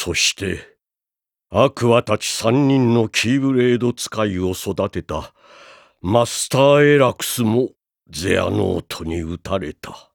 そしてアクアたち3人のキーブレード使いを育てたマスター・エラクスもゼアノートに撃たれた。